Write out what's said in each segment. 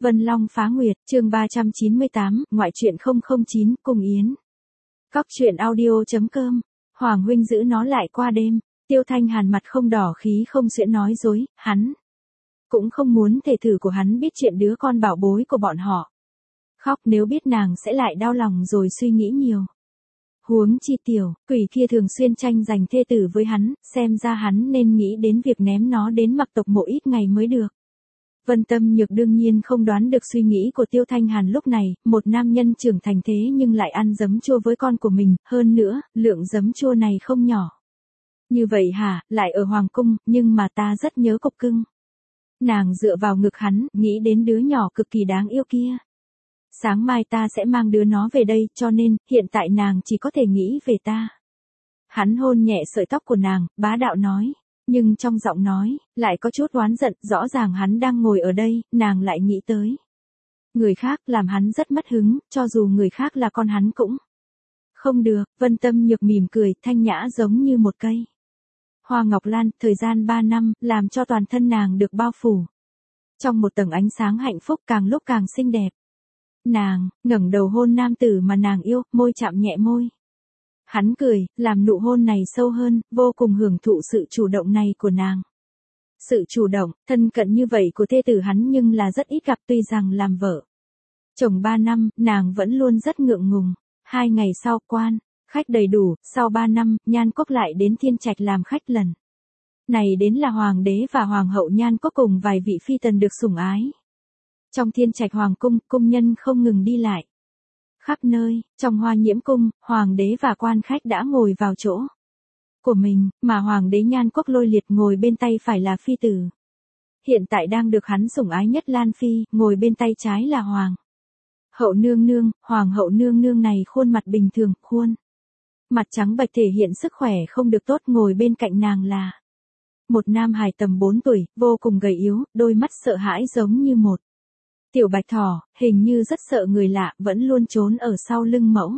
Vân Long Phá Nguyệt, chương 398, ngoại truyện 009, Cung Yến. Cóc truyện audio.com, Hoàng huynh giữ nó lại qua đêm. Tiêu Thanh Hàn mặt không đỏ khí không xuyễn nói dối, hắn cũng không muốn thể thử của hắn biết chuyện đứa con bảo bối của bọn họ. Khóc nếu biết nàng sẽ lại đau lòng rồi suy nghĩ nhiều. Huống chi tiểu, quỷ kia thường xuyên tranh giành thê tử với hắn, xem ra hắn nên nghĩ đến việc ném nó đến mặc tộc mộ ít ngày mới được. Vân Tâm Nhược đương nhiên không đoán được suy nghĩ của Tiêu Thanh Hàn lúc này, một nam nhân trưởng thành thế nhưng lại ăn giấm chua với con của mình, hơn nữa, lượng giấm chua này không nhỏ. Như vậy hả, lại ở Hoàng Cung, nhưng mà ta rất nhớ cục cưng. Nàng dựa vào ngực hắn, nghĩ đến đứa nhỏ cực kỳ đáng yêu kia. Sáng mai ta sẽ mang đứa nó về đây, cho nên, hiện tại nàng chỉ có thể nghĩ về ta. Hắn hôn nhẹ sợi tóc của nàng, bá đạo nói. Nhưng trong giọng nói, lại có chút oán giận, rõ ràng hắn đang ngồi ở đây, nàng lại nghĩ tới. Người khác làm hắn rất mất hứng, cho dù người khác là con hắn cũng. Không được, Vân Tâm Nhược mỉm cười, thanh nhã giống như một cây hoa ngọc lan, thời gian 3 năm, làm cho toàn thân nàng được bao phủ. Trong một tầng ánh sáng hạnh phúc càng lúc càng xinh đẹp. Nàng, ngẩng đầu hôn nam tử mà nàng yêu, môi chạm nhẹ môi. Hắn cười, làm nụ hôn này sâu hơn, vô cùng hưởng thụ sự chủ động này của nàng. Sự chủ động, thân cận như vậy của thê tử hắn nhưng là rất ít gặp, tuy rằng làm vợ chồng 3 năm, nàng vẫn luôn rất ngượng ngùng. 2 ngày sau, quan khách đầy đủ, sau 3 năm, Nhan Cốc lại đến Thiên Trạch làm khách lần. Này đến là hoàng đế và hoàng hậu Nhan Cốc cùng vài vị phi tần được sủng ái. Trong Thiên Trạch hoàng cung, cung nhân không ngừng đi lại. Khắp nơi, trong Hoa Nhiễm cung, hoàng đế và quan khách đã ngồi vào chỗ của mình, mà hoàng đế Nhan Cốc Lôi Liệt ngồi bên tay phải là phi tử. Hiện tại đang được hắn sủng ái nhất Lan Phi, ngồi bên tay trái là hoàng hậu nương nương. Hoàng hậu nương nương này khuôn mặt bình thường, khuôn mặt trắng bệch thể hiện sức khỏe không được tốt, ngồi bên cạnh nàng là một nam hài tầm 4 tuổi, vô cùng gầy yếu, đôi mắt sợ hãi giống như một tiểu bạch thỏ, hình như rất sợ người lạ, vẫn luôn trốn ở sau lưng mẫu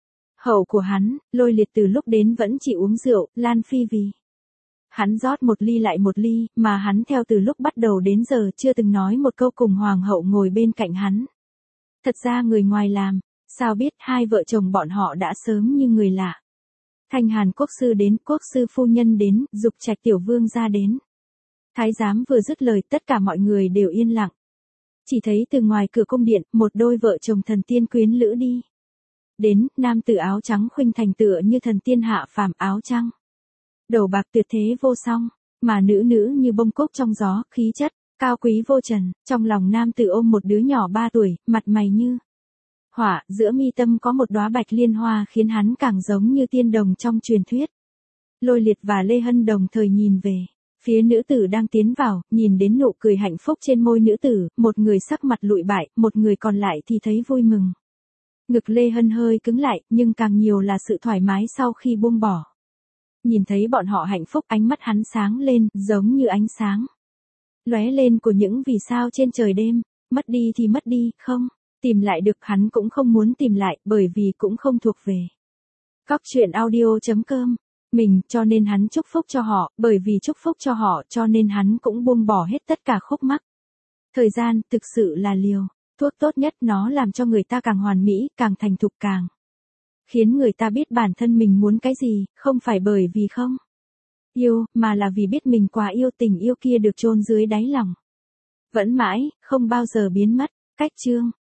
hậu của hắn. Lôi Liệt từ lúc đến vẫn chỉ uống rượu, Lan Phi vì hắn rót một ly lại một ly, mà hắn theo từ lúc bắt đầu đến giờ chưa từng nói một câu cùng hoàng hậu ngồi bên cạnh hắn. Thật ra người ngoài làm, sao biết hai vợ chồng bọn họ đã sớm như người lạ. Thanh Hàn quốc sư đến, quốc sư phu nhân đến, Dục Trạch tiểu vương ra đến. Thái giám vừa dứt lời, tất cả mọi người đều yên lặng. Chỉ thấy từ ngoài cửa cung điện, một đôi vợ chồng thần tiên quyến lữ đi đến, nam tử áo trắng khuynh thành tựa như thần tiên hạ phàm, áo trắng đầu bạc tuyệt thế vô song, mà nữ như bông cúc trong gió, khí chất cao quý vô trần. Trong lòng nam tử ôm một đứa nhỏ 3 tuổi, mặt mày như hỏa, giữa mi tâm có một đóa bạch liên hoa khiến hắn càng giống như tiên đồng trong truyền thuyết. Lôi Liệt và Lê Hân đồng thời nhìn về phía nữ tử đang tiến vào, nhìn đến nụ cười hạnh phúc trên môi nữ tử, một người sắc mặt lụi bại, một người còn lại thì thấy vui mừng. Ngực Lê Hân hơi cứng lại, nhưng càng nhiều là sự thoải mái sau khi buông bỏ. Nhìn thấy bọn họ hạnh phúc, ánh mắt hắn sáng lên, giống như ánh sáng lóe lên của những vì sao trên trời đêm. Mất đi thì mất đi, không tìm lại được, hắn cũng không muốn tìm lại, bởi vì cũng không thuộc về Cóc truyện audio.com mình, cho nên hắn chúc phúc cho họ, bởi vì chúc phúc cho họ cho nên hắn cũng buông bỏ hết tất cả khúc mắc. Thời gian, thực sự là liều thuốc tốt nhất, nó làm cho người ta càng hoàn mỹ, càng thành thục, càng khiến người ta biết bản thân mình muốn cái gì, không phải bởi vì không yêu, mà là vì biết mình quá yêu. Tình yêu kia được chôn dưới đáy lòng, vẫn mãi, không bao giờ biến mất. Cách chương